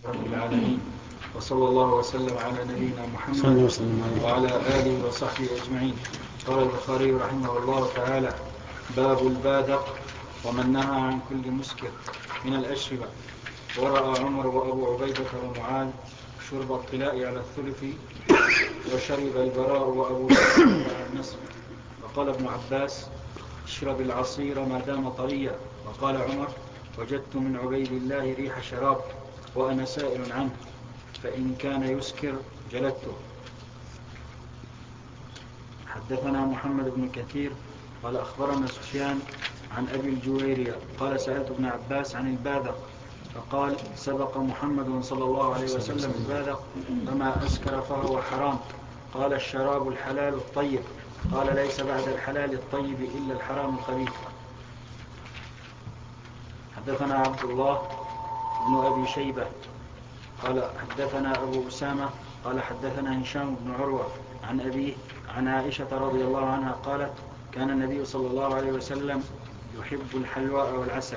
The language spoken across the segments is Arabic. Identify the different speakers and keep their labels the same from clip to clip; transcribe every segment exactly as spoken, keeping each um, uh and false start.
Speaker 1: رب العالمين، وصلى الله وسلم على نبينا محمد وعلى آله وصحبه أجمعين. قال البخاري رحمه الله تعالى: باب البادق ومن نهى عن كل مسكر من الأشربة. ورأى عمر وأبو عبيدة ومعاذ شرب الطلاء على الثلث، وشرب البراء وأبو بكر على النصف. وقال ابن عباس: اشرب العصير ما دام طريا. وقال عمر: وجدت من عبيد الله ريح شراب وأنا سائل عنه، فإن كان يسكر جلدته. حدثنا محمد بن كثير قال أخبرنا سفيان عن أبي الجويرية قال: سألت ابن عباس عن البادق، فقال: سبق محمد صلى الله عليه وسلم البادق، فما أسكر فهو حرام. قال: الشراب الحلال الطيب. قال: ليس بعد الحلال الطيب إلا الحرام الخبيث. حدثنا عبد الله بن أبي شيبة قال حدثنا أبو أسامة قال حدثنا هشام بن عروة عن أبيه عن عائشة رضي الله عنها قالت: كان النبي صلى الله عليه وسلم يحب الحلواء والعسل.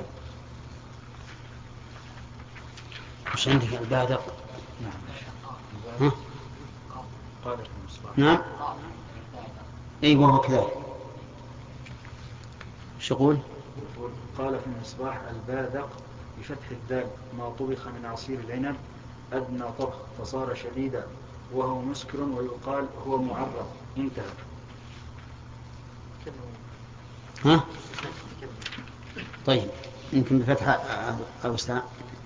Speaker 2: مش عندك البادق؟
Speaker 1: نعم. قال في المصباح.
Speaker 2: نعم. أي وهو كذلك. شو يقول؟
Speaker 1: قال في المصباح: البادق بفتح الدال ما طبخ من عصير العنب أدنى طبخ فصار شديدا وهو مسكر ويقال هو معرض. انتهى.
Speaker 2: ها؟ طيب يمكن بفتح أو استاء.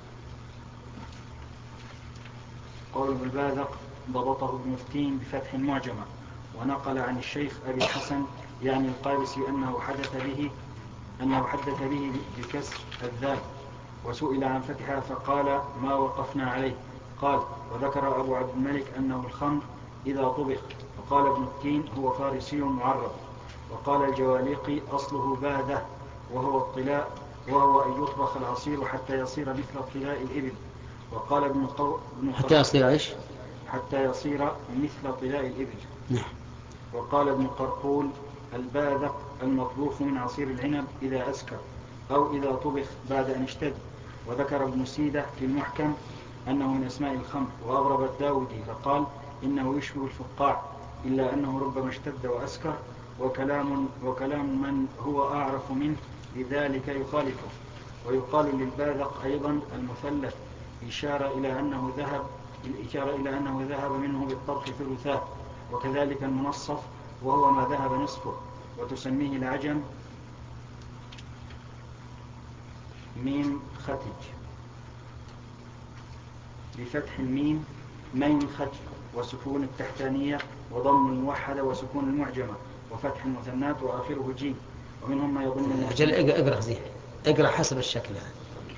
Speaker 1: قول بالبادق ضبطه ابن التين بفتح معجمة، ونقل عن الشيخ أبي الحسن يعني القابسي أنه حدث به أنه حدث به بكسر الذال، وسئل عن فتحها فقال: ما وقفنا عليه. قال: وذكر أبو عبد الملك أنه الخمر إذا طبخ. وقال ابن التين: هو فارسي معرب. وقال الجواليقي: أصله باده وهو الطلاء، وهو أن يطبخ العصير حتى يصير مثل طلاء الإبل. وقال ابن قو...
Speaker 2: حتى يصير إيش؟
Speaker 1: حتى يصير مثل طلاء الإبل.
Speaker 2: نعم.
Speaker 1: وقال ابن قرقول: الباذق المطبوخ من عصير العنب إذا أسكر أو إذا طبخ بعد أن اشتد. وذكر ابن سيدة في المحكم أنه من أسماء الخمر. وأغرب الداودي فقال: إنه يشبه الفقاع إلا أنه ربما اشتد وأسكر، وكلام, وكلام من هو أعرف منه لذلك يخالفه. ويقال للباذق أيضا المثلث، إشارة إلى أنه ذهب الإشارة إلى أنه ذهب منه بالطبخ ثلثاه. وكذلك المنصف وهو ما ذهب نصفه. وتسميه العجم ميم ختج بفتح الميم مين ختج، وسكون التحتانية وضم الموحدة وسكون المعجمة وفتح المثنات وآخره جيم. ومنهم ما يضم
Speaker 2: أجل اقرأ زين، اقرأ حسب الشكل هذا.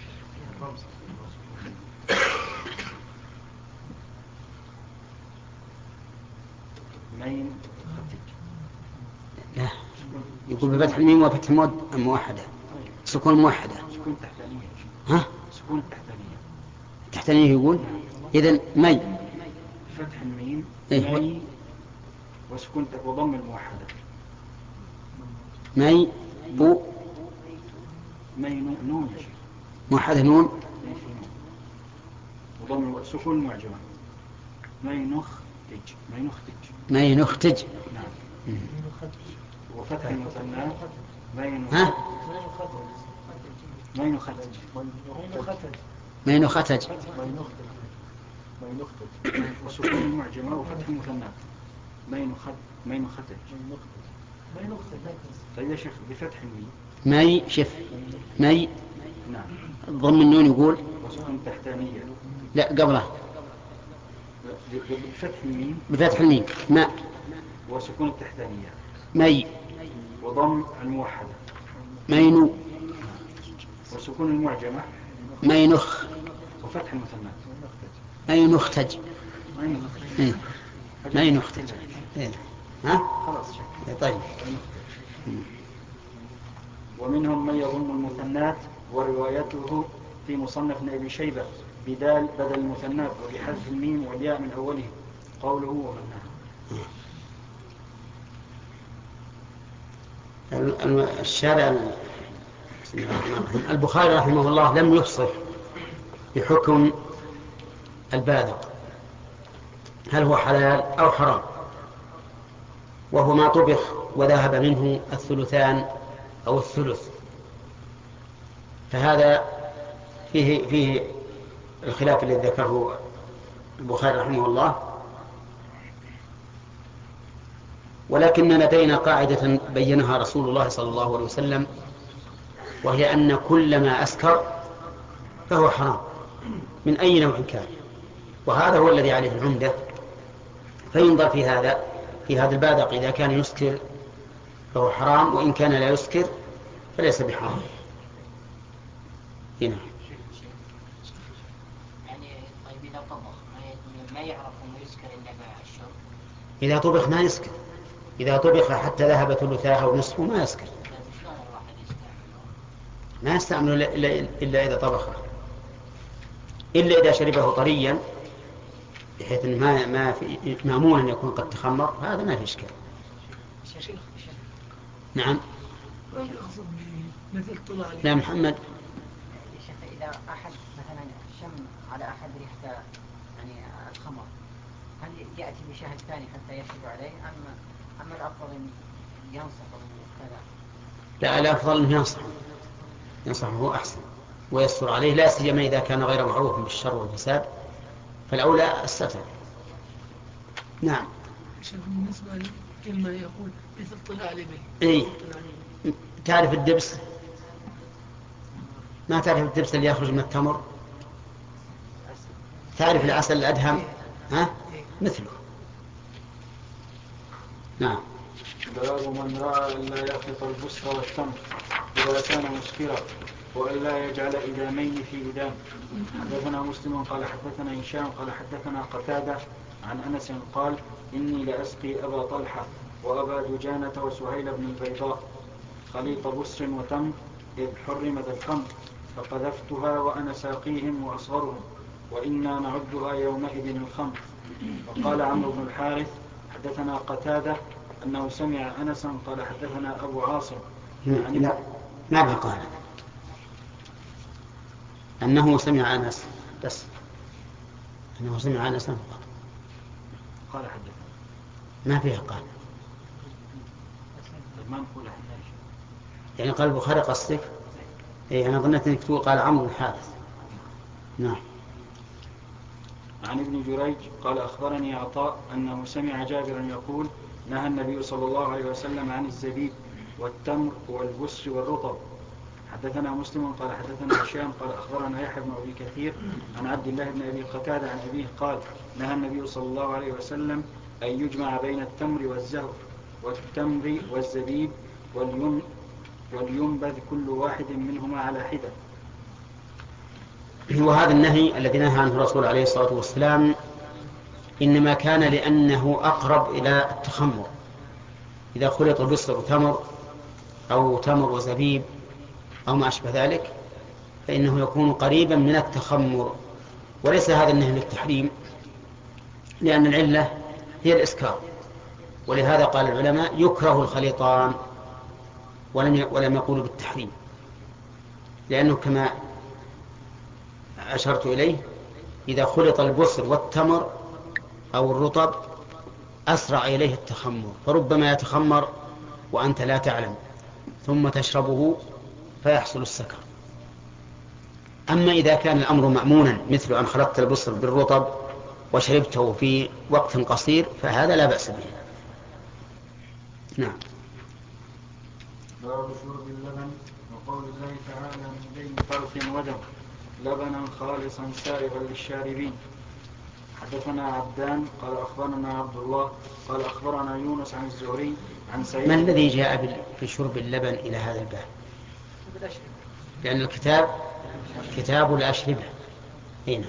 Speaker 1: مين ختج.
Speaker 2: لا، يقول بفتح الميم وفتح الموحدة سكون موحدة.
Speaker 1: سكون تحتانية.
Speaker 2: ها؟
Speaker 1: سكون التحتانية.
Speaker 2: تحتانية يقول. إذن مي
Speaker 1: فتح الميم
Speaker 2: إيه؟
Speaker 1: مي وسكون وضم الموحدة.
Speaker 2: مي بو
Speaker 1: مي نون يا شيخ.
Speaker 2: موحدة نون
Speaker 1: وضم سكون معجمة. مي نختج مي نختج
Speaker 2: مي نختج.
Speaker 1: نعم. وفتح المثنى مي
Speaker 2: ها؟
Speaker 1: مي نختج
Speaker 2: مي نختج
Speaker 1: وسكون المعجمة وفتح المثنى مي نختج مي نختج. طيب يا شيخ بفتح الميم
Speaker 2: مي شف مي
Speaker 1: نعم.
Speaker 2: ضم النون يقول.
Speaker 1: وسكون تحتانية.
Speaker 2: لا قبله
Speaker 1: بفتح الميم
Speaker 2: بفتح الميم ماء
Speaker 1: وسكون التحتانية
Speaker 2: مي
Speaker 1: وضم الموحدة
Speaker 2: مينو
Speaker 1: وسكون المعجمة
Speaker 2: مي نخ
Speaker 1: وفتح المثنى
Speaker 2: مي نختج
Speaker 1: مي
Speaker 2: مي نختج. ها؟
Speaker 1: خلاص شك.
Speaker 2: طيب.
Speaker 1: ومنهم من يضم المثنات، وروايته في مصنف ابن شيبة بدال بدل المثنات وبحذف الميم والياء من أوله قوله ومنها.
Speaker 2: الشارع البخاري رحمه الله لم يفصل بحكم الباذق هل هو حلال أو حرام، وهو ما طبخ وذهب منه الثلثان أو الثلث، فهذا فيه فيه الخلاف الذي ذكره البخاري رحمه الله. ولكن لدينا قاعدة بينها رسول الله صلى الله عليه وسلم، وهي أن كل ما أسكر فهو حرام من أي نوع كان، وهذا هو الذي عليه العمدة. فينظر في هذا في هذا الباذق، إذا كان يسكر فهو حرام، وإن كان لا يسكر فليس بحرام. هنا
Speaker 3: يعني طيب إذا طبخ ما يعرف أنه يسكر إلا مع الشرب؟
Speaker 2: إذا طبخ ما يسكر، إذا طبخ حتى ذهب ثلثاه ونصفه ما يسكر. ما يستعمل إلا, إلا إذا طبخه، إلا إذا شربه طريا بحيث ما ما في مأمون أن يكون قد تخمر، هذا ما في إشكال. نعم. لا محمد.
Speaker 3: يا شيخ إذا أحد مثلا شم على أحد ريحة يعني الخمر، هل يأتي بشاهد ثاني حتى يشرب عليه، أم أم الأفضل أن ينصح كذا؟
Speaker 2: لا، الأفضل أنه ينصح ينصح هو أحسن ويستر عليه، لا سيما إذا كان غير معروف بالشر والفساد، فالأولى الستر. نعم.
Speaker 4: بالنسبة لكلمة يقول مثل طلع لبن.
Speaker 2: إيه؟ تعرف الدبس؟ ما تعرف الدبس اللي يخرج من التمر؟ تعرف العسل الأدهم؟ ها؟ مثله. نعم.
Speaker 1: باب من رأى أن لا يخلط البصر والتمر إذا كان مسكرا، وأن لا يجعل إدامين في إدام. حدثنا مسلم قال حدثنا هشام قال حدثنا قتادة عن أنس قال إني لأسقي أبا طلحة وأبا دجانة وسهيل بن البيضاء خليط بصر وتمر إذ حرمت الخمر، فقذفتها وأنا ساقيهم وأصغرهم، وإنا نعدها يومئذ الخمر. وقال عمرو بن الحارث حدثنا قتادة أنه سمع أنسا قال حدثنا أبو عاصم.
Speaker 2: لا، ما قال أنه سمع أنس، بس أنه سمع أنس فقط،
Speaker 1: قال حدثنا
Speaker 2: ما فيها قال.
Speaker 1: ما نقول
Speaker 2: يعني قال البخاري قصدك؟ إيه، أنا ظنيت أنك تقول قال عمرو الحارث. نعم.
Speaker 1: عن ابن جريج قال أخبرني عطاء أنه سمع جابرا يقول نهى النبي صلى الله عليه وسلم عن الزبيب والتمر والبسر والرطب. حدثنا مسلم قال حدثنا هشام قال أخبرنا يحيى بن أبي كثير عن عبد الله بن أبي قتادة عن أبيه قال نهى النبي صلى الله عليه وسلم أن يجمع بين التمر والزهر والتمر والزبيب ولينبذ كل واحد منهما على حدة.
Speaker 2: وهذا النهي الذي نهى عنه الرسول عليه الصلاة والسلام إنما كان لأنه أقرب إلى التخمر. إذا خلط بصر وتمر أو تمر وزبيب أو ما أشبه ذلك فإنه يكون قريبا من التخمر، وليس هذا النهي للتحريم، لأن العلة هي الإسكار. ولهذا قال العلماء يكره الخليطان ولم يقولوا بالتحريم، لأنه كما أشرت إليه إذا خلط البصر والتمر أو الرطب أسرع إليه التخمر، فربما يتخمر وأنت لا تعلم ثم تشربه فيحصل السكر. أما إذا كان الأمر مأمونا مثل أن خلطت البصر بالرطب وشربته في وقت قصير فهذا لا بأس به. نعم.
Speaker 1: باب شرب اللبن وقول الله تعالى من بين فرث ودم لبنا خالصا سائغا للشاربين. حدثنا عبدان قال أخبرنا عبد الله قال أخبرنا يونس عن الزهري عن سعيد.
Speaker 2: ما الذي جاء في شرب اللبن إلى هذا الباب؟ لأن الكتاب كتاب الأشربة. هنا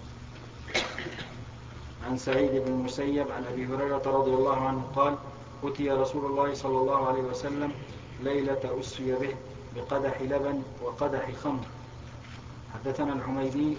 Speaker 1: عن سعيد بن المسيب عن أبي هريرة رضي الله عنه قال أتي رسول الله صلى الله عليه وسلم ليلة أسري به بقدح لبن وقدح خمر. حدثنا الحميدي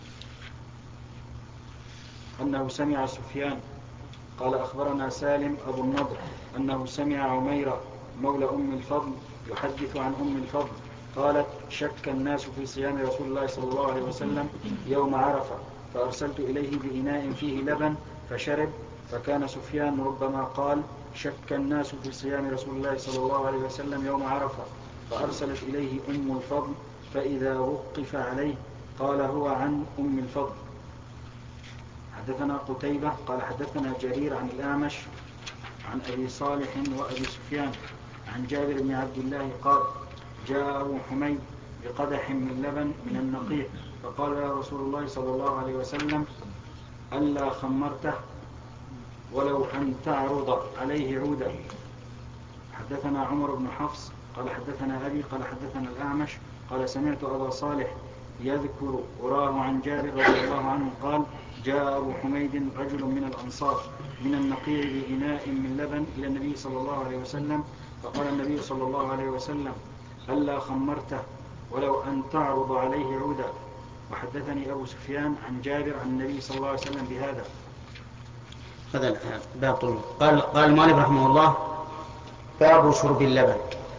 Speaker 1: أنه سمع سفيان قال أخبرنا سالم أبو النضر أنه سمع عميرة مولى أم الفضل يحدث عن أم الفضل قالت شك الناس في صيام رسول الله صلى الله عليه وسلم يوم عرفة فأرسلت إليه بإناء فيه لبن فشرب. فكان سفيان ربما قال شك الناس في صيام رسول الله صلى الله عليه وسلم يوم عرفة، فأرسلت إليه أم الفضل فإذا وقف عليه قال هو عن أم الفضل. حدثنا قتيبة قال حدثنا جرير عن الأعمش عن أبي صالح وأبي سفيان عن جابر بن عبد الله قال جاء أبو حميد بقدح من لبن من النقيع فقال يا رسول الله صلى الله عليه وسلم ألا خمرته ولو أن تعرض عليه عودا. حدثنا عمر بن حفص قال حدثنا أبي قال حدثنا الأعمش قال سمعت أبا صالح يذكر وراه عن جابر رضي الله عنه قال جاء أبو حميد رجل من الأنصار من النقيع بإناء من لبن إلى النبي صلى الله عليه وسلم فقال النبي صلى الله عليه وسلم ألا خمرته ولو أن تعرض عليه عودا. وحدثني أبو سفيان عن جابر عن النبي صلى الله عليه وسلم بهذا.
Speaker 2: هذا باب طويل. قال قال المؤلف رحمه الله باب شرب اللبن.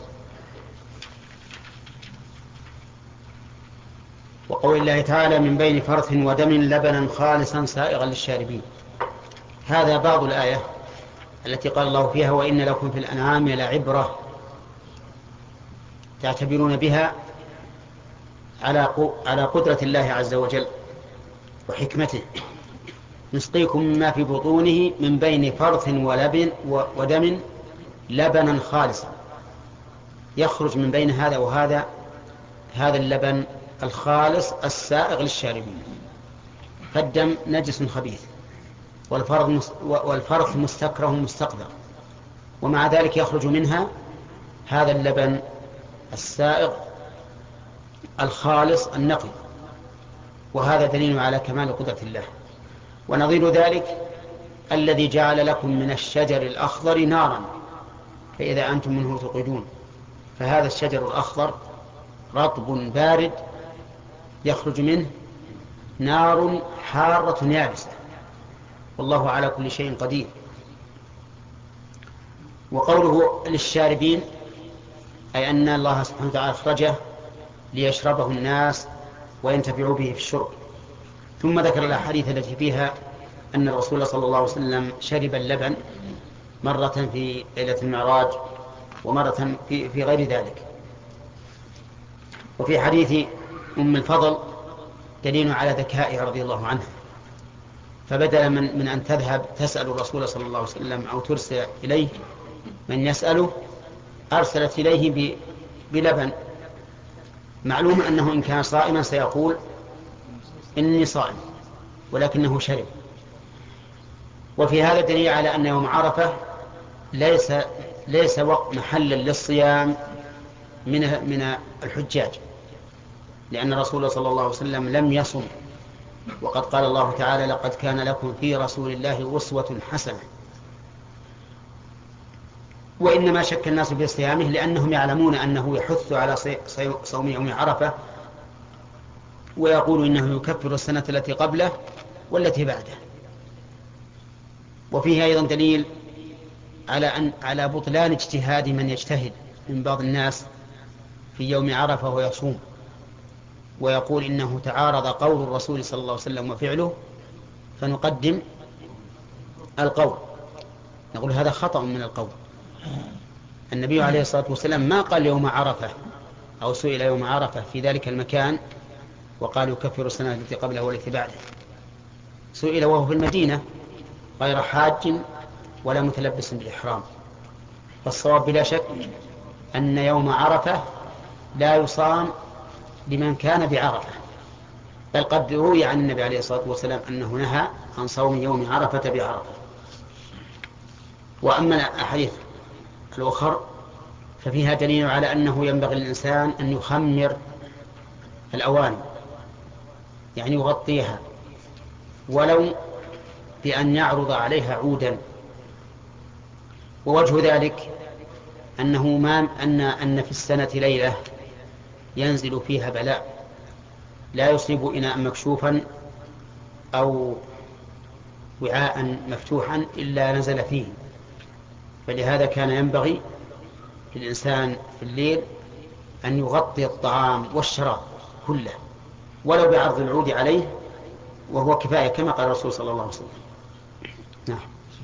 Speaker 2: وقول الله تعالى من بين فرث ودم لبنا خالصا سائغا للشاربين. هذا بعض الآية التي قال الله فيها وإن لكم في الأنعام لعبرة تعتبرون بها على قدرة الله عز وجل وحكمته. نسقيكم مما في بطونه من بين فرث ولبن ودم لبنا خالصا يخرج من بين هذا وهذا هذا اللبن الخالص السائغ للشاربين. فالدم نجس خبيث والفرث مستكره مستقذر ومع ذلك يخرج منها هذا اللبن السائغ الخالص النقي، وهذا دليل على كمال قدرة الله. ونظير ذلك الذي جعل لكم من الشجر الأخضر نارا فإذا أنتم منه توقدون. فهذا الشجر الأخضر رطب بارد يخرج منه نار حارة يابسة، والله على كل شيء قدير. وقوله للشاربين أي أن الله سبحانه وتعالى أخرجه ليشربه الناس وينتفعوا به في الشرب. ثم ذكر الأحاديث التي فيها أن الرسول صلى الله عليه وسلم شرب اللبن مرة في ليلة المعراج ومرة في, في غير ذلك. وفي حديث أم الفضل دليل على ذكائها رضي الله عنها، فبدل من, من أن تذهب تسأل الرسول صلى الله عليه وسلم أو ترسل إليه من يسأله أرسلت إليه بلبن. معلوم أنه إن كان صائما سيقول إني صائم، ولكنه شرب. وفي هذا دليل على أن يوم عرفة ليس ليس وقت محلا للصيام من من الحجاج، لأن الرسول صلى الله عليه وسلم لم يصم، وقد قال الله تعالى لقد كان لكم في رسول الله أسوة حسنة. وإنما شك الناس في صيامه لأنهم يعلمون أنه يحث على صوم يوم عرفة ويقول إنه يكفر السنة التي قبله والتي بعده. وفيه أيضا دليل على أن على بطلان اجتهاد من يجتهد من بعض الناس في يوم عرفة ويصوم ويقول إنه تعارض قول الرسول صلى الله عليه وسلم وفعله فنقدم القول. نقول هذا خطأ من القول. النبي عليه الصلاة والسلام ما قال يوم عرفة أو سئل يوم عرفة في ذلك المكان وقال يكفر السنة التي قبله والتي بعده. سئل وهو في المدينة غير حاج ولا متلبس بالإحرام. فالصواب بلا شك أن يوم عرفة لا يصام لمن كان بعرفة، بل قد روي عن النبي عليه الصلاة والسلام أنه نهى عن صوم يوم عرفة بعرفة. وأما الأحاديث الأخر ففيها دليل على أنه ينبغي للإنسان أن يخمر الأواني، يعني يغطيها ولو بأن يعرض عليها عودا. ووجه ذلك أنه ما أن أن في السنة ليلة ينزل فيها بلاء لا يصيب إناء مكشوفا أو وعاء مفتوحا إلا نزل فيه. فلهذا كان ينبغي للإنسان في الليل أن يغطي الطعام والشراب كله ولو بعرض العود عليه وهو كفاية كما قال الرسول صلى الله عليه وسلم. نعم.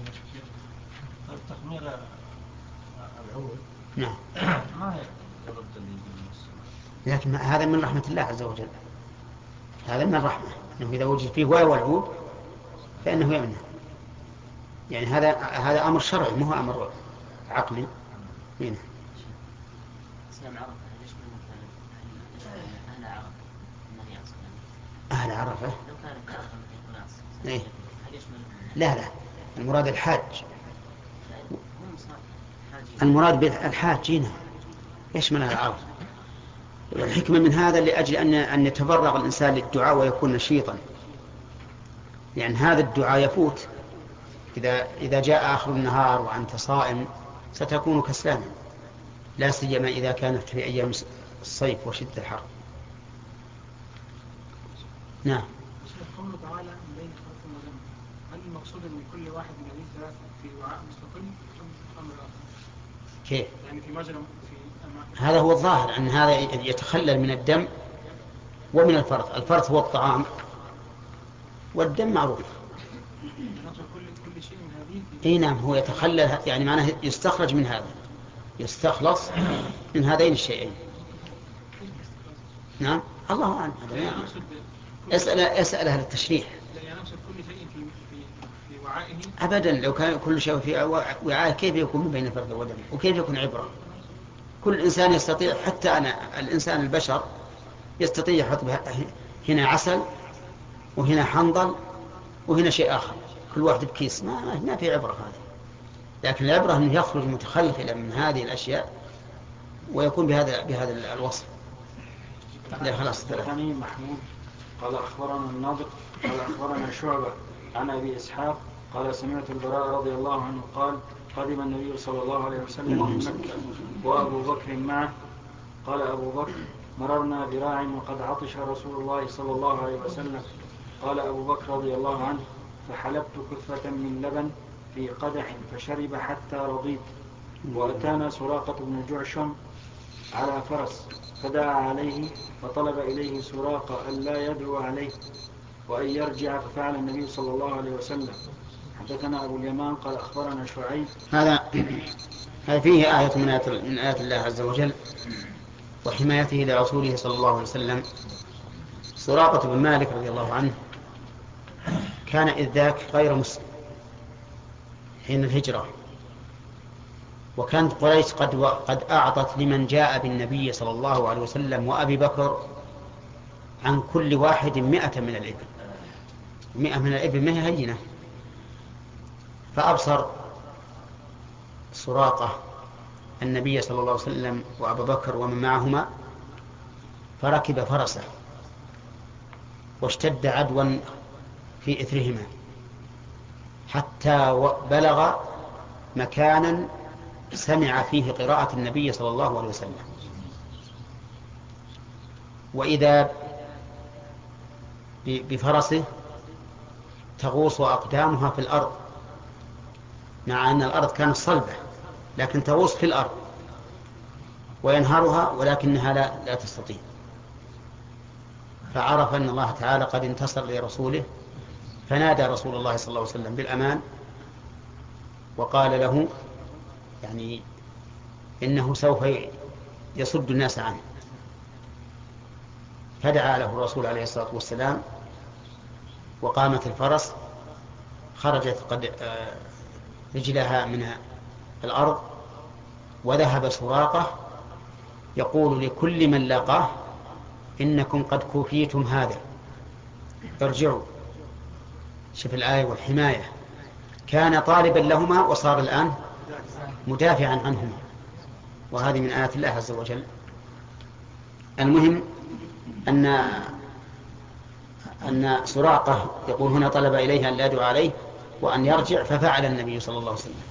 Speaker 5: تخمير العود
Speaker 2: نعم.
Speaker 5: ما يرد اليد
Speaker 2: لكن هذا من رحمة الله عز وجل، هذا من الرحمة، أنه إذا وجد فيه واو والعود فإنه يمنع. يعني هذا هذا أمر شرعي مو هو أمر عقلي. هنا
Speaker 6: إسلام عرفة ليش ما مثلا أهل عرفة النبي عليه الصلاة والسلام
Speaker 2: أهل عرفة
Speaker 6: لو كانت عرفة مثل خلاص
Speaker 2: إيه؟
Speaker 6: هل يشمل؟
Speaker 2: لا لا، المراد الحاج،
Speaker 6: هم صار حاجين.
Speaker 2: المراد بالحاج هنا يشمل العرفة. والحكمة من هذا لأجل أن أن يتفرغ الإنسان للدعاء ويكون نشيطا، لأن هذا الدعاء يفوت إذا إذا جاء آخر النهار وأنت صائم ستكون كسلانا، لا سيما إذا كانت في أيام الصيف وشدة الحر. نعم.
Speaker 7: قوله تعالى بين حرف وجمع، هل المقصود أن كل واحد من هذه الثلاث في وعاء مستقل أم أمر آخر؟
Speaker 2: كيف؟
Speaker 7: يعني في مجرى في أماكن.
Speaker 2: هذا هو الظاهر أن هذا يتخلل من الدم ومن الفرث. الفرث هو الطعام والدم معروف.
Speaker 7: كل كل شيء من هذه.
Speaker 2: اي نعم، هو يتخلل يعني معناه يستخرج من هذا، يستخلص من هذين الشيئين. نعم الله أعلم. اسأل اسأل أهل التشريح.
Speaker 7: يعني أقصد كل شيء في في في وعائه.
Speaker 2: أبدا، لو كان كل شيء في وعاء كيف يكون من بين الفرث والدم وكيف يكون عبرة؟ كل إنسان يستطيع، حتى أنا الإنسان البشر يستطيع يحط هنا عسل وهنا حنظل وهنا شيء آخر، كل واحد بكيس، ما ما في عبرة هذا. لكن العبرة أنه يخرج متخلخلا من هذه الأشياء ويكون بهذا بهذا الوصف. لا خلاص.
Speaker 1: حدثني محمود قال أخبرنا النضر قال أخبرنا شعبة عن أبي إسحاق قال سمعت البراء رضي الله عنه قال قدم النبي صلى الله عليه وسلم من مكة وأبو بكر معه. قال أبو بكر مررنا براع وقد عطش رسول الله صلى الله عليه وسلم. قال أبو بكر رضي الله عنه فحلبت كثة من لبن في قدح فشرب حتى رضيت. وأتانا سراقة بن جعشم على فرس فدعا عليه فطلب إليه سراقة ألا يدعو عليه وأن يرجع ففعل النبي صلى الله عليه وسلم. حدثنا أبو اليمان قال أخبرنا شعيب.
Speaker 2: هذا هذا فيه آية من آيات من آيات الله عز وجل وحمايته لرسوله صلى الله عليه وسلم. سراقة بن مالك رضي الله عنه كان إذ ذاك غير مسلم حين الهجرة، وكانت قريش قد قد أعطت لمن جاء بالنبي صلى الله عليه وسلم وأبي بكر عن كل واحد مئة من الإبل. مئة من الإبل ما هي هينة. فأبصر سراقة النبي صلى الله عليه وسلم وأبا بكر ومن معهما فركب فرسه واشتد عدوا في إثرهما حتى بلغ مكانا سمع فيه قراءة النبي صلى الله عليه وسلم، وإذا بفرسه تغوص أقدامها في الأرض، مع أن الأرض كانت صلبة لكن تغوص في الأرض، وينهرها ولكنها لا, لا تستطيع. فعرف أن الله تعالى قد انتصر لرسوله، فنادى رسول الله صلى الله عليه وسلم بالأمان وقال له يعني إنه سوف يصد الناس عنه. فدعا له الرسول عليه الصلاة والسلام وقامت الفرس، خرجت قد رجلها من الأرض، وذهب سراقة يقول لكل من لاقاه إنكم قد كفيتم هذا ارجعوا. شوف الآية والحماية، كان طالبا لهما وصار الآن مدافعا عنهما، وهذه من آيات الله عز وجل. المهم أن أن سراقة يقول هنا طلب إليه أن لا يدعو عليه وأن يرجع، ففعل النبي صلى الله عليه وسلم.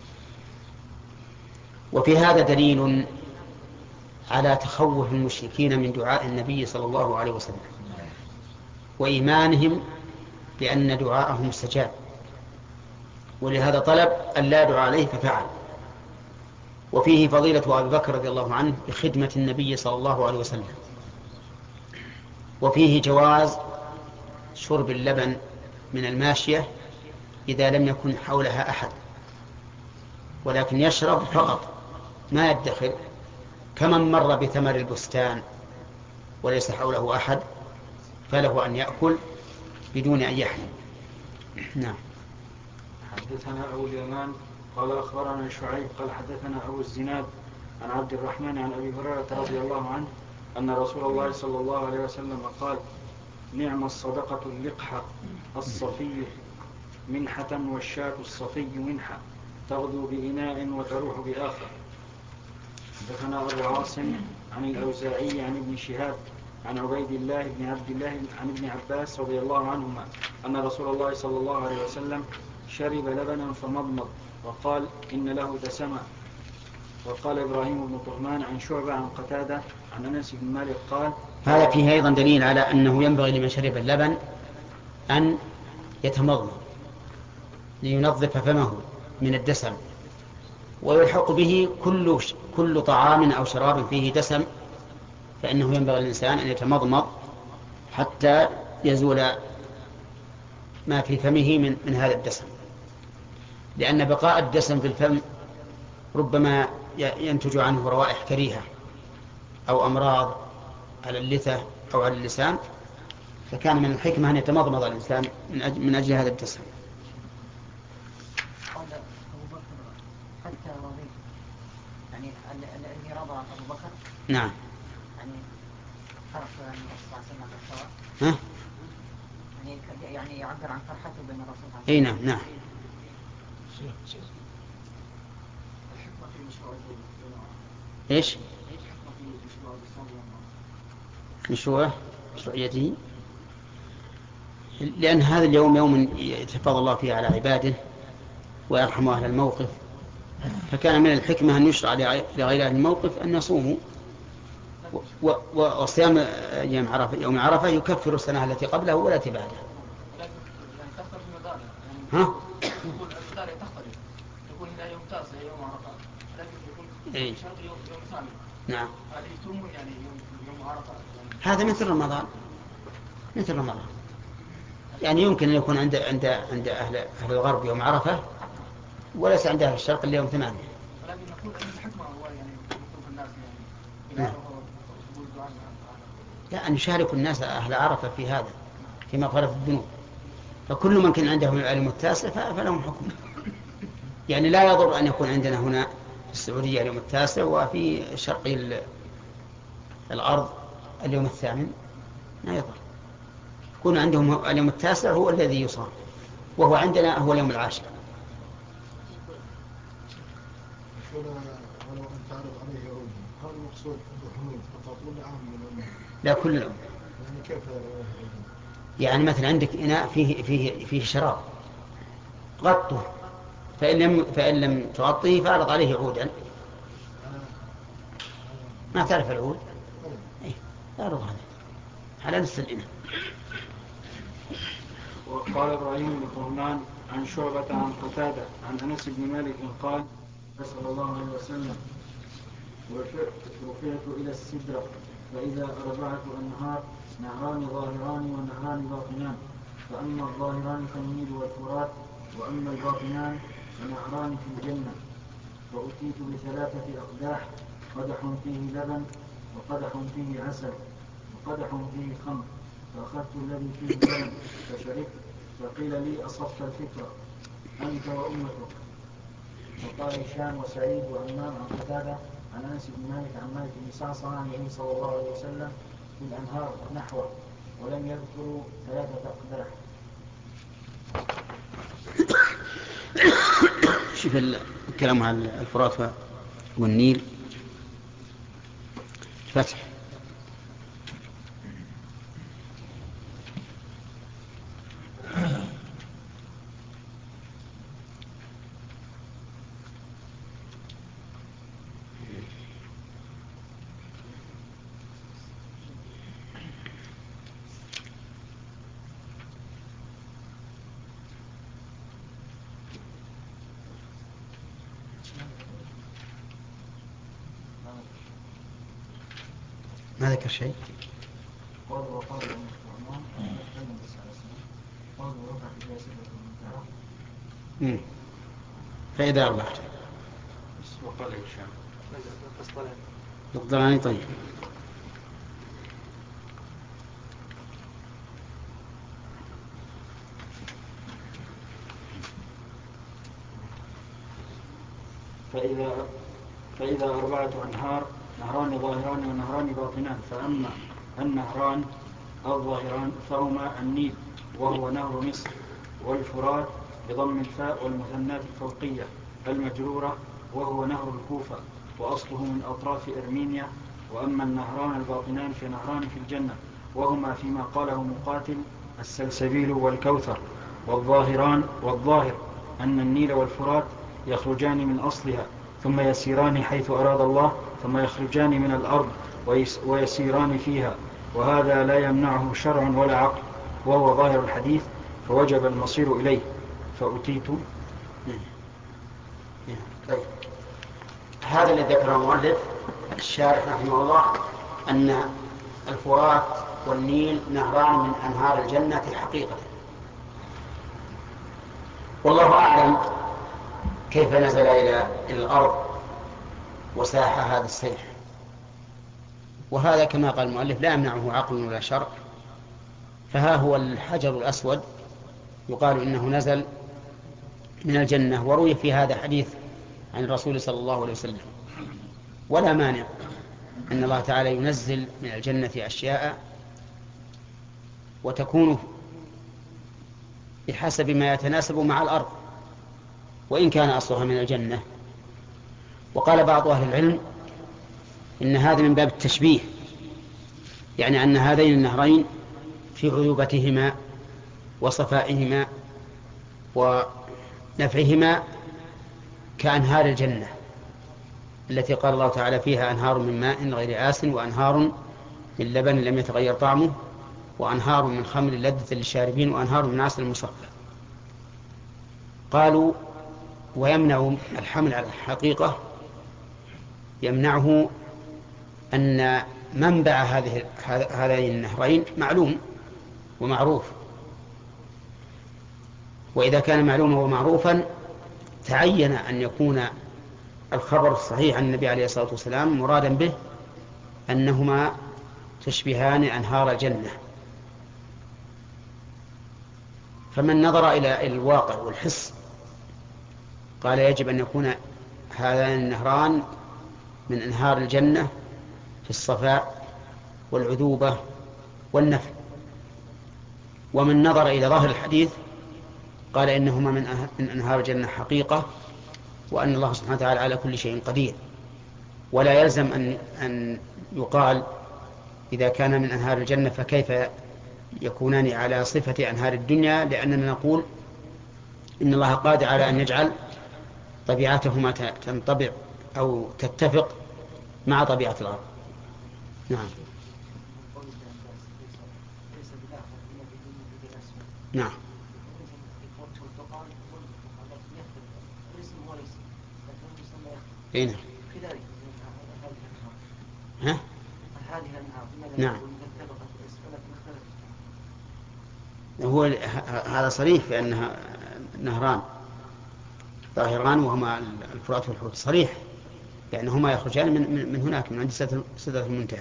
Speaker 2: وفي هذا دليل على تخوف المشركين من دعاء النبي صلى الله عليه وسلم وإيمانهم بأن دعاءه مستجاب، ولهذا طلب أن لا يدعو عليه ففعل. وفيه فضيلة أبي بكر رضي الله عنه بخدمة النبي صلى الله عليه وسلم، وفيه جواز شرب اللبن من الماشية إذا لم يكن حولها أحد، ولكن يشرب فقط ما يدخر، كمن مر بثمر البستان وليس حوله أحد فله أن يأكل بدون أن يحلم. نعم.
Speaker 1: حدثنا أبو اليمان قال أخبرنا شعيب قال حدثنا أبو الزناد عن عبد الرحمن عن أبي هريرة رضي الله عنه أن رسول الله صلى الله عليه وسلم قال: نعم الصدقة اللقحة الصفي منحة والشاة الصفي منحة تغدو بإناء وتروح بآخر. حدثنا أبو عاصم عن الأوزاعي عن ابن شهاب عن عبيد الله بن عبد الله عن ابن عباس رضي الله عنهما أن رسول الله صلى الله عليه وسلم شرب لبنا فمضمض وقال: إن له دسما. وقال إبراهيم بن طهمان عن شعبة عن قتادة عن أنس بن مالك قال:
Speaker 2: هذا فيه أيضا دليل على أنه ينبغي لمن شرب اللبن أن يتمضمض لينظف فمه من الدسم، ويلحق به كل كل طعام أو شراب فيه دسم، فإنه ينبغي للإنسان أن يتمضمض حتى يزول ما في فمه من, من هذا الدسم، لأن بقاء الدسم في الفم ربما ينتج عنه روائح كريهة أو أمراض على اللثة أو على اللسان، فكان من الحكمة أن يتمضمض الإنسان من أجل, من أجل هذا الدسم.
Speaker 3: قال أبو بكر حتى رضيت، يعني الذي رضى أبو بكر
Speaker 2: نعم
Speaker 3: يعني فرق النبي صلى الله عليه وسلم بالصلاة،
Speaker 2: ها؟
Speaker 3: يعني يعني يعبر عن فرحته بأن الرسول صلى الله عليه وسلم.
Speaker 2: أي نعم نعم.
Speaker 7: الحكمة في مشروع
Speaker 2: إيش؟
Speaker 7: الحكمة في مشروع الصوم
Speaker 2: مشروع مشروعيته، لأن هذا اليوم يوم يتفضل الله فيه على عباده ويرحم أهل الموقف، فكان من الحكمة أن يشرع لغير أهل الموقف أن يصوموا، وصيام يوم عرفة يوم عرفة يكفر السنة التي قبله والتي بعده.
Speaker 7: ولكن يعني تختلف المدارة، يعني
Speaker 2: ها؟
Speaker 7: يقول المدارة تختلف، يقول هنا يوم تاسع يوم عرفة، لكن يقول
Speaker 2: إيه؟
Speaker 7: شرط يوم يوم ثاني.
Speaker 2: نعم.
Speaker 7: هذه يصومون يعني يوم يوم عرفة يعني.
Speaker 2: هذا مثل رمضان، مثل رمضان، يعني يمكن أن يكون عند عند عند أهل أهل الغرب يوم عرفة وليس عند أهل الشرق إلا يوم ثمانية.
Speaker 7: ولكن نقول أن الحكمة هو يعني يطلب الناس يعني
Speaker 2: نعم.
Speaker 7: يقول دعاء.
Speaker 2: لا، أن يشارك الناس أهل عرفة في هذا في مغفرة الذنوب، فكل من كان عنده اليوم التاسع فلهم حكم. يعني لا يضر أن يكون عندنا هنا في السعودية اليوم التاسع وفي شرق الأرض اليوم الثامن، لا يضر. يكون عندهم اليوم التاسع هو الذي يصام، وهو عندنا هو اليوم العاشر.
Speaker 8: ولو أن تعرض عليه عود، هل المقصود بحمود فقط ولا عام من الأمة؟
Speaker 2: لا، كل الأمة.
Speaker 8: يعني كيف هذا؟
Speaker 2: يعني مثلا عندك إناء فيه فيه فيه شراب، غطه، فإن لم فإن لم تغطيه فأعرض عليه عودا. ما تعرف العود؟ إيه، أعرض عليه على نفس الإناء.
Speaker 1: وقال إبراهيم بن طهمان عن شعبة عن قتادة عن أنس بن مالك قال: صلى الله عليه وسلم: رفعت إلى السدرة فإذا أربعة أنهار، نهران ظاهران ونهران باطنان، فأما الظاهران فالنيل والفرات، وأما الباطنان فنهران في الجنة. فأتيت بثلاثة أقداح، قدح فيه لبن وقدح فيه عسل وقدح فيه خمر، فأخذت الذي فيه لبن فشربت، فقيل لي: أصبت الفكرة أنت وأمتك. وقال هشام وسعيد وعمام عن قتادة عن أنس بن مالك عن مالك بن صعصع عن النبي صلى الله عليه وسلم في الأنهار نحوه، ولم يذكروا ثلاثة أقداح.
Speaker 2: شوف الكلام عن الفرات والنيل فتح. ما ذكر شيء.
Speaker 1: قال وقال النعمان نتكلم بس على اسمه
Speaker 2: مم. فإذا أربعة
Speaker 1: وقال هشام
Speaker 2: القسطلاني. طيب
Speaker 1: فإذا فإذا أربعة أنهار، نهران ظاهران ونهران باطنان، فأما النهران الظاهران فهما النيل وهو نهر مصر، والفرات بضم الفاء والمثنات الفوقية المجرورة وهو نهر الكوفة وأصله من أطراف إرمينيا. وأما النهران الباطنان فنهران في الجنة وهما فيما قاله مقاتل السلسبيل والكوثر. والظاهران والظاهر أن النيل والفرات يخرجان من أصلها ثم يسيران حيث أراد الله ثم يخرجان من الأرض ويسيران فيها، وهذا لا يمنعه شرع ولا عقل وهو ظاهر الحديث، فوجب المصير إليه. فأتيت
Speaker 2: طيب. هذا الذي ذكره المؤلف الشارح رحمه الله أن الفرات والنيل نهران من أنهار الجنة حقيقة. والله أعلم كيف نزل إلى الأرض وساح هذا السيح، وهذا كما قال المؤلف لا يمنعه عقل ولا شرع. فها هو الحجر الأسود يقال إنه نزل من الجنة، وروي في هذا حديث عن الرسول صلى الله عليه وسلم. ولا مانع أن الله تعالى ينزل من الجنة أشياء وتكون بحسب ما يتناسب مع الأرض وإن كان أصلها من الجنة. وقال بعض أهل العلم إن هذا من باب التشبيه، يعني أن هذين النهرين في عذوبتهما وصفائهما ونفعهما كأنهار الجنة التي قال الله تعالى فيها أنهار من ماء غير آسن وأنهار من لبن لم يتغير طعمه وأنهار من خمر لذة للشاربين وأنهار من عسل مصفى. قالوا ويمنع الحمل على الحقيقة، يمنعه أن منبع هذه هذين النهرين معلوم ومعروف، وإذا كان معلوما ومعروفا تعين أن يكون الخبر الصحيح عن النبي عليه الصلاة والسلام مرادا به أنهما تشبهان أنهار الجنة. فمن نظر إلى الواقع والحس قال يجب أن يكون هذان النهران من أنهار الجنة في الصفاء والعذوبة والنفع. ومن نظر إلى ظاهر الحديث قال إنهما من أنهار الجنة حقيقة، وأن الله سبحانه وتعالى على كل شيء قدير. ولا يلزم أن, أن يقال إذا كان من أنهار الجنة فكيف يكونان على صفة أنهار الدنيا، لأننا نقول إن الله قادر على أن يجعل طبيعتهما تنطبع أو تتفق مع طبيعة الأرض. نعم نعم هنا ها؟ نعم هو هذا صريح بأنها نهران ظاهران وهما الفرات والحوت، صريح لأنهما يخرجان من, من هناك من عند سدرة المنتهى.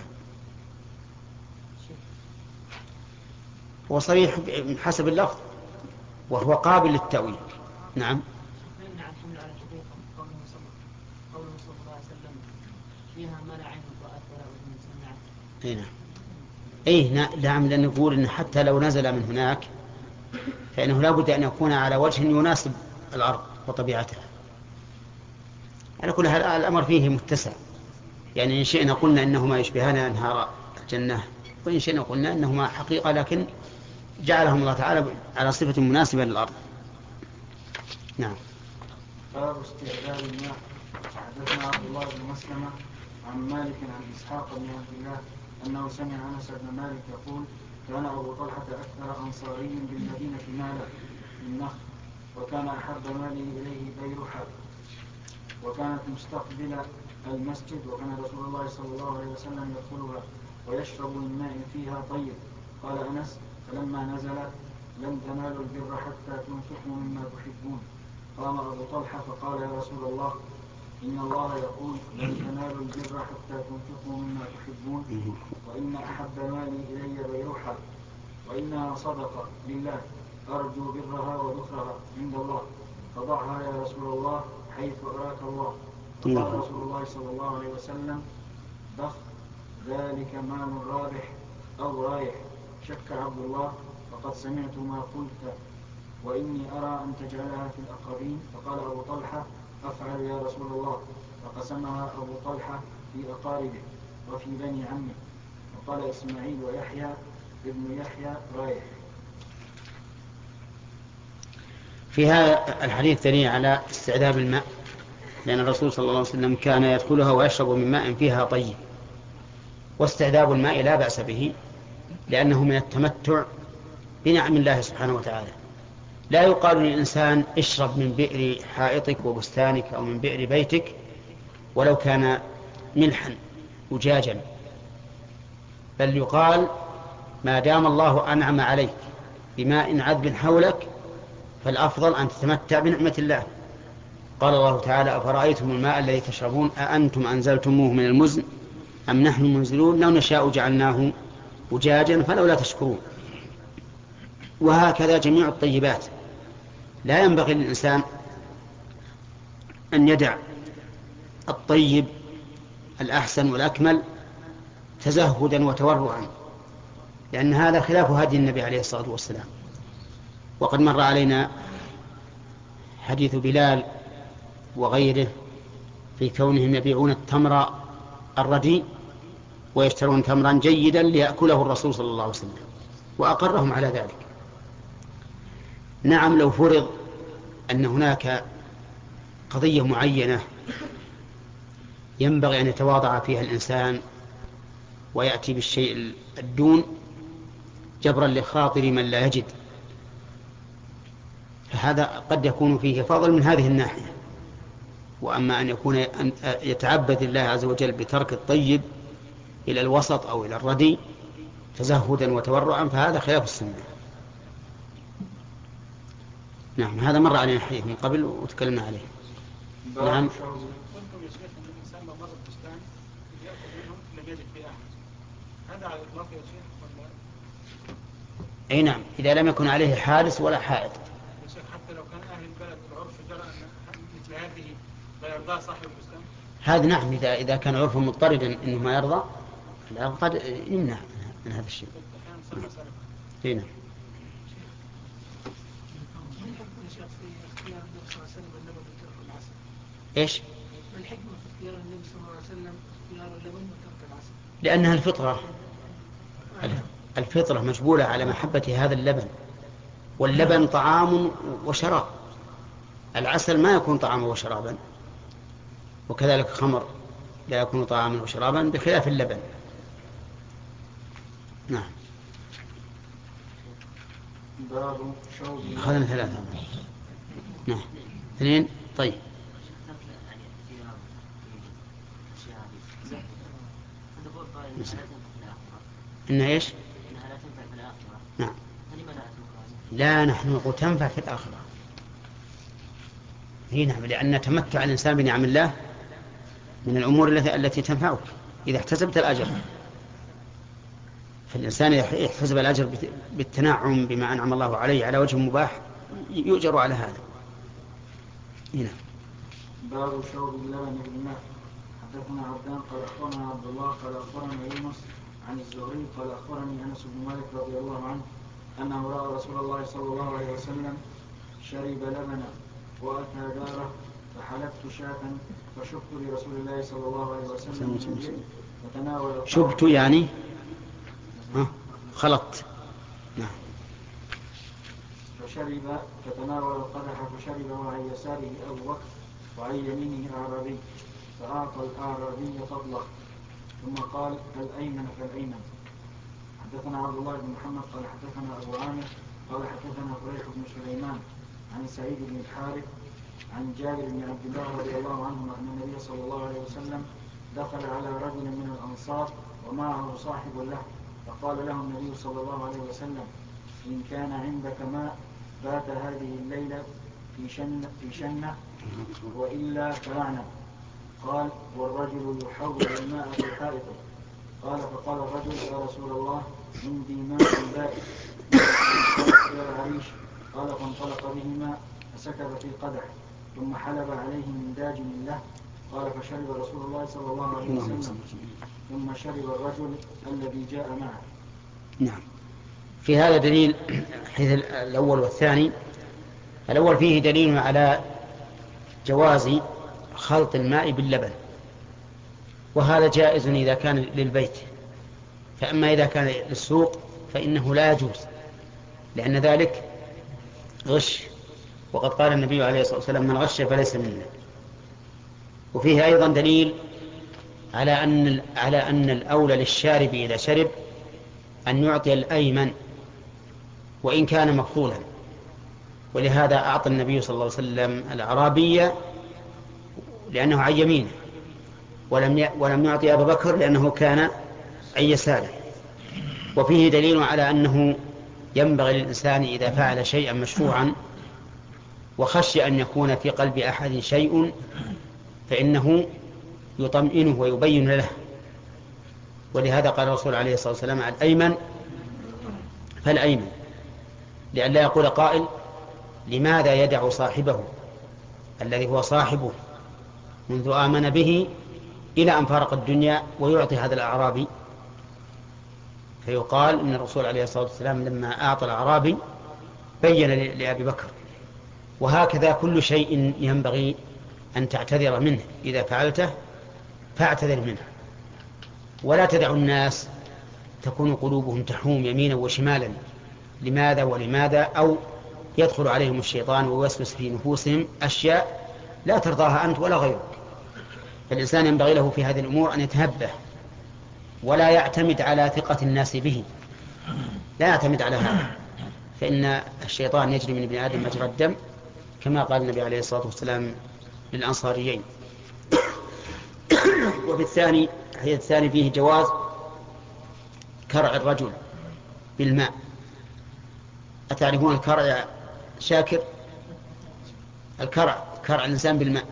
Speaker 2: هو صريح حسب اللفظ وهو قابل للتأويل. نعم
Speaker 4: نعم حمل على الحقيقة قوله صلى الله عليه وسلم فيها ما لا عين رأت ولا أذن سمعت.
Speaker 2: اي نعم اي نعم لأن نقول إن حتى لو نزل من هناك فإنه لا بد أن يكون على وجه يناسب الأرض وطبيعتها. على كل حال الأمر فيه متسع، يعني إن شئنا قلنا إنهما يشبهان أنهار الجنة، وإن شئنا قلنا إنهما حقيقة لكن جعلهم الله تعالى على صفة مناسبة للأرض. نعم.
Speaker 1: باب استعداد الماء. حدثنا عبد الله بن مسلمة عن مالك عن إسحاق بن عبد الله أنه سمع أنس بن مالك يقول كان أبو طلحة أكثر أنصاري بالمدينة مالا من نخل، وكان أحب ماله إليه بيرحة، وكانت مستقبل المسجد، وكان رسول الله صلى الله عليه وسلم يدخلها ويشرب من ماء فيها طيب. قال أنس فلما نزل لن تنالوا البر حتى تنفقوا مما تحبون. قام أبو طلحة فقال يا رسول الله إن الله يقول لن تنالوا البر حتى تنفقوا مما تحبون وإن أحب مالي إلي بيرحل وإنها صدقة لله أرجو برها وذكرها عند الله فضعها يا رسول الله حيث أراك الله. فقال رسول الله صلى الله عليه وسلم بخ ذلك مال رابح أو رايح. شك عبد الله فقد سمعت ما قلت وإني أرى أن تجعلها في الأقربين. فقال أبو طلحة أفعل يا رسول الله. فقسمها أبو طلحة في أقاربه وفي بني عمه. وقال إسماعيل ويحيى ابن يحيى رايح.
Speaker 2: في هذا الحديث دليل على استعذاب الماء، لأن الرسول صلى الله عليه وسلم كان يدخلها ويشرب من ماء فيها طيب، واستعذاب الماء لا بأس به لأنه من التمتع بنعم الله سبحانه وتعالى. لا يقال للإنسان اشرب من بئر حائطك وبستانك أو من بئر بيتك ولو كان ملحا أجاجا، بل يقال ما دام الله أنعم عليك بماء عذب حولك فالأفضل أن تتمتع بنعمة الله. قال الله تعالى أفرأيتم الماء الذي تشربون أأنتم أنزلتموه من المزن أم نحن المنزلون لو نشاء جعلناه أجاجا فلولا تشكرون. وهكذا جميع الطيبات لا ينبغي للإنسان أن يدع الطيب الأحسن والأكمل تزهدا وتورعا، لأن هذا خلاف هدي النبي عليه الصلاة والسلام. وقد مر علينا حديث بلال وغيره في كونهم يبيعون التمر الرديء ويشترون تمرا جيدا ليأكله الرسول صلى الله عليه وسلم وأقرهم على ذلك. نعم لو فرض أن هناك قضية معينة ينبغي أن يتواضع فيها الإنسان ويأتي بالشيء الدون جبرا لخاطر من لا يجد، فهذا قد يكون فيه فضل من هذه الناحية. وأما أن يكون أن يتعبد الله عز وجل بترك الطيب إلى الوسط أو إلى الردي تزهدا وتورعا فهذا خلاف السنة. نعم هذا مر علينا الحديث من قبل وتكلمنا عليه. نعم
Speaker 7: قلتم يا شيخ ان الانسان لو مر بستان ياكل منهم لم يجد فيه احد، هذا على الاطلاق يا شيخ ولا؟
Speaker 2: اي نعم اذا لم يكن عليه حارس ولا حائط.
Speaker 7: يا شيخ حتى لو كان اهل البلد العرف جرى ان مثل هذه لا يرضاها صاحب البستان؟
Speaker 2: هذا نعم اذا اذا كان عرفه مضطردا انه ما يرضى لا قد يمنع من هذا الشيء. اي نعم. ايش؟
Speaker 7: ما الحكمة في اختيار النبي صلى الله عليه وسلم اختيار اللبن وترك العسل؟
Speaker 2: لأنها الفطرة، الفطرة مجبولة على محبة هذا اللبن، واللبن طعام وشراب، العسل ما يكون طعاما وشرابا، وكذلك خمر لا يكون طعاما وشرابا بخلاف اللبن. نعم.
Speaker 1: باب شوب
Speaker 2: أخذنا ثلاثة. نعم اثنين. طيب إن إيش؟
Speaker 6: إنها لا تنفع في الآخرة.
Speaker 2: نعم.
Speaker 6: فلما لا أتركها؟
Speaker 2: لا نحن نقول تنفع في الآخرة. هي نعم لأن تمتع الإنسان بنعم الله من الأمور التي تنفعك إذا احتسبت الأجر. فالإنسان يحتسب الأجر بالتنعم بما أنعم الله عليه على وجه مباح يؤجر على هذا. هنا
Speaker 1: باب شرب اللبن بالماء. حدثنا عبدان قال أخبرنا عبد الله قال أخبرنا يونس عن الزهري قال أخبرني أنس بن مالك رضي الله عنه أنه رأى رسول الله صلى الله عليه وسلم شرب لبنا وأتى داره فحلبت شاة فشبت لرسول الله صلى الله عليه وسلم فتناول
Speaker 2: شبت يعني ها خلطت. نعم.
Speaker 1: فشرب فتناول القدح فشرب وعن يساره أبو بكر وعن يمينه أعرابي فأعطى الأعرابي فضله ثم قال الأيمن فالأيمن. حدثنا عبد الله بن محمد قال حدثنا أبو عامر قال حدثنا فريح بن سليمان عن سعيد بن الحارث عن جابر بن عبد الله رضي الله عنهما أن النبي صلى الله عليه وسلم دخل على رجل من الأنصار ومعه صاحب له فقال له النبي صلى الله عليه وسلم إن كان عندك ماء بات هذه الليلة في شنة, في شنة وإلا فلعنة. قال والرجل يحول الماء في حائطه. قال فقال الرجل يا رسول الله عندي ماء بائت إلى العريش. قال فانطلق بهما فسكب في قدح ثم حلب عليه من داجن له. قال فشرب رسول الله صلى الله عليه وسلم ثم شرب الرجل الذي جاء معه.
Speaker 2: نعم. في هذا دليل حيث الأول والثاني. الأول فيه دليل على جواز خلط الماء باللبن، وهذا جائز إذا كان للبيت، فأما إذا كان للسوق فإنه لا يجوز، لأن ذلك غش، وقد قال النبي عليه الصلاة والسلام من غش فليس منا. وفيه أيضا دليل على أن على أن الأولى للشارب إذا شرب أن يعطي الأيمن وإن كان مفضولا، ولهذا أعطى النبي صلى الله عليه وسلم الأعرابية لأنه عن يمينه، ولم ولم يعطي أبا بكر لأنه كان عن يساره. وفيه دليل على أنه ينبغي للإنسان إذا فعل شيئا مشروعا وخشي أن يكون في قلب أحد شيء فإنه يطمئنه ويبين له، ولهذا قال الرسول عليه الصلاة والسلام على الأيمن فالأيمن، لئلا يقول قائل لماذا يدع صاحبه الذي هو صاحبه منذ آمن به إلى أن فارق الدنيا ويعطي هذا الأعرابي. فيقال إن الرسول عليه الصلاة والسلام لما أعطى الأعرابي بين لأبي بكر. وهكذا كل شيء ينبغي أن تعتذر منه، إذا فعلته فاعتذر منه، ولا تدع الناس تكون قلوبهم تحوم يمينا وشمالا لماذا ولماذا، أو يدخل عليهم الشيطان ويوسوس في نفوسهم أشياء لا ترضاها أنت ولا غيرك. فالإنسان ينبغي له في هذه الأمور أن يتنبه ولا يعتمد على ثقة الناس به، لا يعتمد على هذا، فإن الشيطان يجري من ابن آدم مجرى الدم كما قال النبي عليه الصلاة والسلام للأنصاريين. وفي الثاني هي الثاني فيه جواز كرع الرجل بالماء. أتعرفون الكرع يا شاكر؟ الكرع كرع الإنسان بالماء،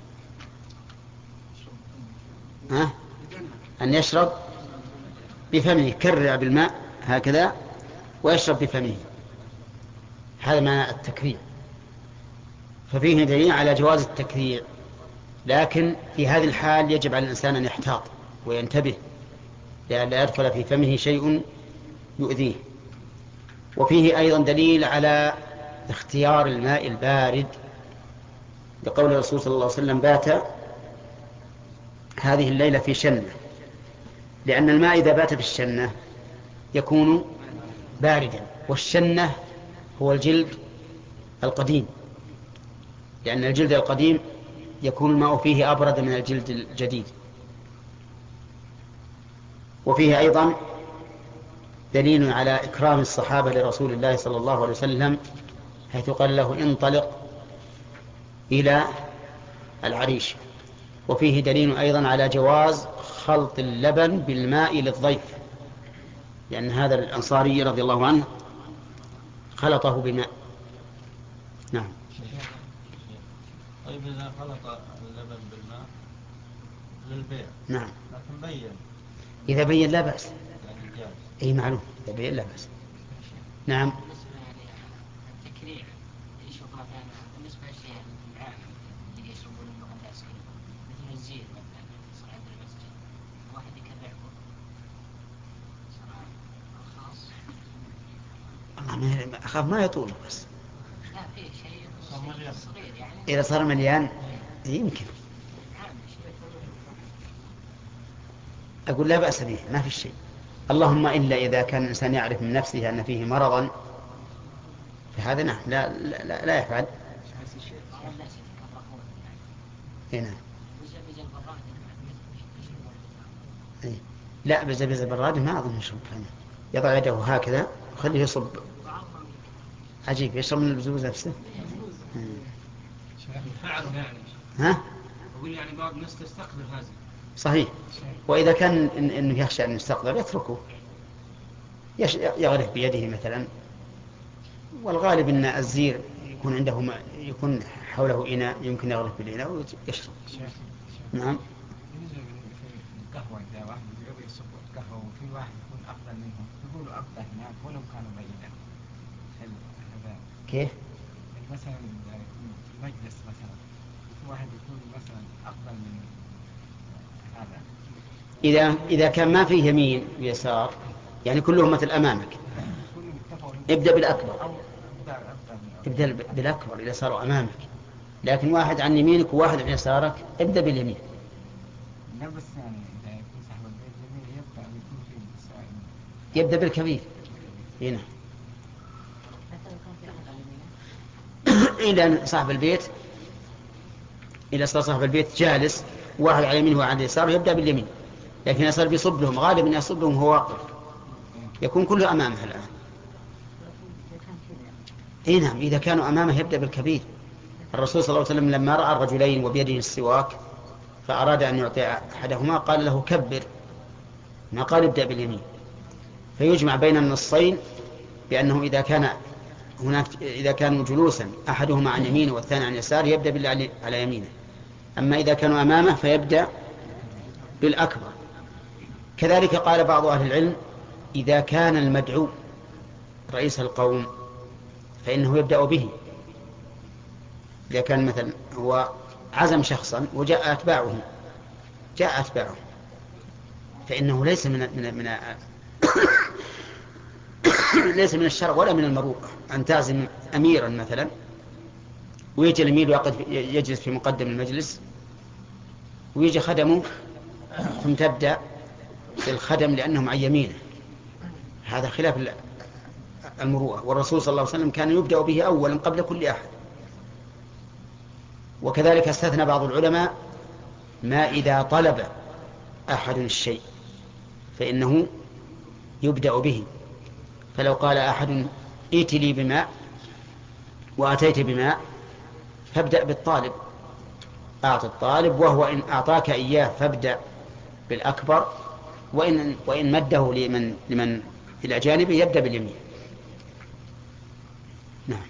Speaker 2: ها؟ أن يشرب بفمه، يكرع بالماء هكذا ويشرب بفمه، هذا معنى التكريع. ففيه دليل على جواز التكريع، لكن في هذه الحال يجب على الإنسان أن يحتاط وينتبه لئلا يدخل في فمه شيء يؤذيه. وفيه أيضا دليل على اختيار الماء البارد، لقول الرسول صلى الله عليه وسلم بات هذه الليلة في شنة، لأن الماء إذا بات في الشنة يكون باردا، والشنة هو الجلد القديم، لأن الجلد القديم يكون الماء فيه أبرد من الجلد الجديد. وفيه أيضا دليل على إكرام الصحابة لرسول الله صلى الله عليه وسلم، حيث قال له انطلق إلى العريش. وفيه دليل أيضا على جواز خلط اللبن بالماء للضيف، لأن هذا الأنصاري رضي الله عنه خلطه بماء. نعم.
Speaker 5: طيب إذا خلط اللبن بالماء للبيع،
Speaker 2: نعم،
Speaker 5: لكن بين،
Speaker 2: إذا بين لا بأس،
Speaker 5: يعني جاز.
Speaker 2: أي معلوم، إذا بين لا بأس. نعم.
Speaker 6: التكريع ايش وقع بالنسبه للشيء العام اللي يشربون المغلى مثل الزيت مثلا يصير عند المسجد واحد يكرعه خاص،
Speaker 2: والله أخاف ما يطول، بس
Speaker 6: لا فيه شيء صغير يعني
Speaker 2: إذا صار مليان يمكن أقول لا بأس به، ما في شيء. اللهم إلا إذا كان الإنسان يعرف من نفسه أن فيه مرضا فهذا نعم لا, لا, لا يفعل. هنا لا بزبز البراد ما أظن يشرب، يضع يده هكذا وخليه يصب. عجيب، يشرب من البزوز نفسه. ها؟
Speaker 7: أقول يعني بعض الناس تستقبل هذا.
Speaker 2: صحيح. وإذا كان إن إنه يخشى أن يستقبل يتركه، يغرف بيده مثلا والغالب أن الزير يكون عنده ما يكون حوله إناء يمكن يغلق بالإناء ويشرب. نعم.
Speaker 9: بالنسبة للقهوة إذا واحد يبغى يصب قهوة وفي واحد يكون أفضل منهم يقولوا أفضل هناك ولو كانوا بعيدا. هذا
Speaker 2: كيف؟
Speaker 9: مثلا إذا يكون في مجلس مثلا وفي واحد يكون مثلا أفضل من هذا.
Speaker 2: إذا إذا كان ما فيه يمين ويسار يعني كلهم مثل أمامك ابدأ بالأكبر. ابدأ بالأكبر إذا صاروا أمامك. لكن واحد عن يمينك وواحد عن يسارك ابدأ باليمين.
Speaker 9: لا بس يعني إذا يكون صاحب البيت جميل يبدأ يكون في سواء.
Speaker 2: يبدأ بالكبير. هنا. إلى صاحب البيت إذا صار صاحب البيت جالس واحد على يمينه وواحد على يساره يبدأ باليمين. لكن يصير بيصب لهم غالبا يصب لهم هو واقف يكون كله أمامه الآن. إيه نعم إذا كانوا أمامه يبدأ بالكبير. الرسول صلى الله عليه وسلم لما رأى الرجلين وبيده السواك فأراد أن يعطي أحدهما قال له كبر ما قال ابدأ باليمين. فيجمع بين النصين بأنه إذا كان هناك إذا كانوا جلوسا أحدهما عن يمينه والثاني عن يساره يبدأ باللي على يمينه. أما إذا كانوا أمامه فيبدأ بالأكبر. كذلك قال بعض أهل العلم إذا كان المدعو رئيس القوم فإنه يبدأ به. إذا كان مثلا هو عزم شخصا وجاء أتباعه جاء أتباعه فإنه ليس من من من ليس من الشرع ولا من المروءة أن تعزم أميرا مثلا ويجي الأمير وقد يجلس في مقدم المجلس ويجي خدمه ثم تبدأ بالخدم لأنهم عن يمينه. هذا خلاف المروءة. والرسول صلى الله عليه وسلم كان يبدأ به أولا قبل كل أحد. وكذلك استثنى بعض العلماء ما إذا طلب أحد الشيء فإنه يبدأ به. فلو قال أحد ائت لي بماء وأتيت بماء فابدأ بالطالب أعطي الطالب وهو إن أعطاك إياه فابدأ بالأكبر وإن, وإن مده لمن, لمن إلى جانبه يبدأ باليمين. نعم.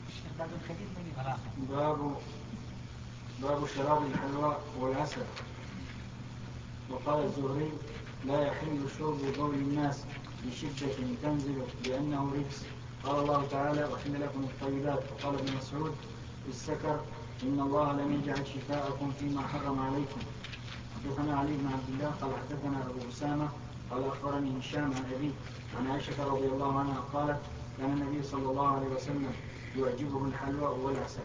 Speaker 1: باب باب شراب الحلوى والعسل. وقال الزهري لا يحل شرب بول الناس بشدة تنزل لأنه رجس. قال الله تعالى وحل لكم الطيبات. وقال ابن مسعود في السكر إن الله لم يجعل شفاءكم فيما حرم عليكم. حدثنا علي بن عبد الله قال حدثنا أبو أسامة قال أخبرني هشام عن أبيه عن عائشة رضي الله عنها قالت كان النبي صلى الله عليه وسلم يعجبه الحلوى والعسل.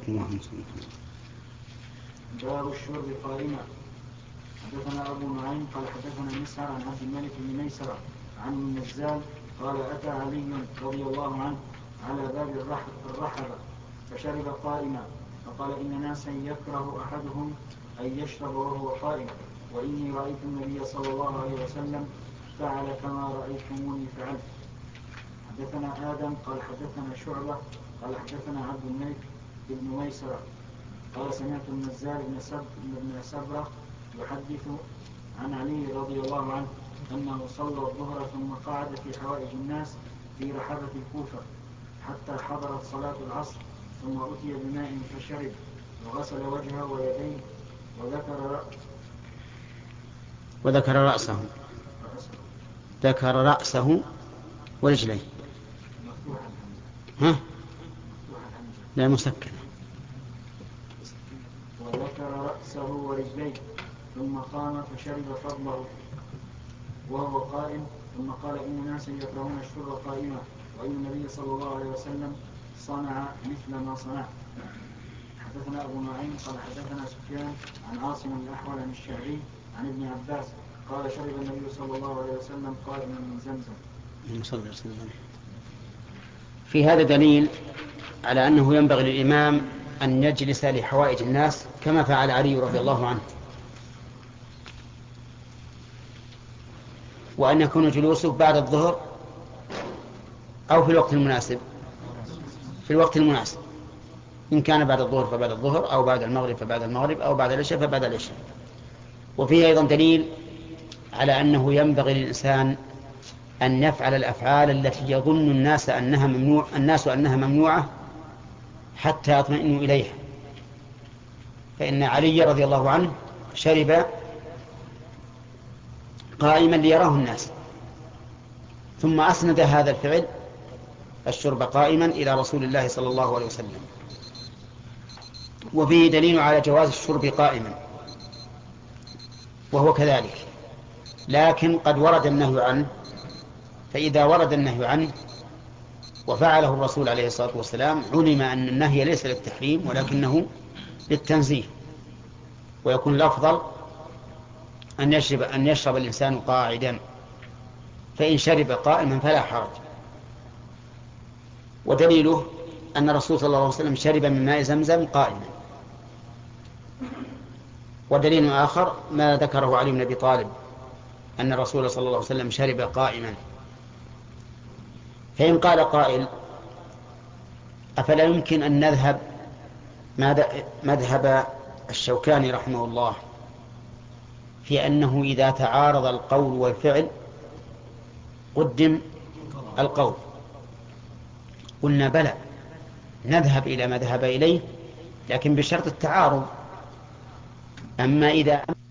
Speaker 1: باب الشرب قائما. حدثنا أبو نعيم قال حدثنا مسعر عن عبد الملك بن ميسرة عن النزال قال أتى علي رضي الله عنه على باب الرحبة فشرب قائما فقال إن ناسا يكره أحدهم أن يشرب وهو قائم وإني رأيت النبي صلى الله عليه وسلم فعل كما رأيتموني فعلت. حدثنا آدم قال حدثنا شعبة قال حدثنا عبد الملك بن ميسرة قال سمعت النزال بن سبرة يحدث عن علي رضي الله عنه أنه صلى الظهر ثم قعد في حوائج الناس في رحبة الكوفة حتى حضرت صلاة العصر ثم أتي بماء فشرب وغسل وجهه ويديه وذكر
Speaker 2: وذكر رأسه ذكر رأسه ورجليه. ها؟ لا مسكن.
Speaker 1: وذكر رأسه ورجليه ثم قام فشرب فضله وهو قائم ثم قال إن ناسا يكرهون الشرب قائما وإن النبي صلى الله عليه وسلم صنع مثل ما صنع. حدثنا أبو نعيم قال حدثنا سفيان عن عاصم الأحول عن الشعبي عن ابن عباس قال شرب النبي صلى الله عليه وسلم قائما من زمزم.
Speaker 2: في هذا دليل على أنه ينبغي للإمام أن يجلس لحوائج الناس كما فعل علي رضي الله عنه وأن يكون جلوسه بعد الظهر أو في الوقت المناسب في الوقت المناسب إن كان بعد الظهر فبعد الظهر أو بعد المغرب فبعد المغرب أو بعد العشاء فبعد العشاء. وفيه أيضا دليل على أنه ينبغي للإنسان أن يفعل الأفعال التي يظن الناس أنها ممنوع الناس أنها ممنوعة حتى يطمئنوا إليها، فإن علي رضي الله عنه شرب قائما ليراه الناس، ثم أسند هذا الفعل الشرب قائما إلى رسول الله صلى الله عليه وسلم. وفيه دليل على جواز الشرب قائما، وهو كذلك، لكن قد ورد النهي عنه، فإذا ورد النهي عنه وفعله الرسول عليه الصلاة والسلام علم أن النهي ليس للتحريم ولكنه للتنزيه، ويكون الأفضل أن يشرب, أن يشرب الإنسان قاعدا، فإن شرب قائما فلا حرج. ودليله أن الرسول صلى الله عليه وسلم شرب من ماء زمزم قائما. ودليل آخر ما ذكره علي بن أبي طالب أن الرسول صلى الله عليه وسلم شرب قائما. فإن قال قائل أفلا يمكن أن نذهب مذهب الشوكاني رحمه الله في أنه إذا تعارض القول والفعل قدم القول؟ قلنا بلى، نذهب إلى ما ذهب إليه، لكن بشرط التعارض. أما إذا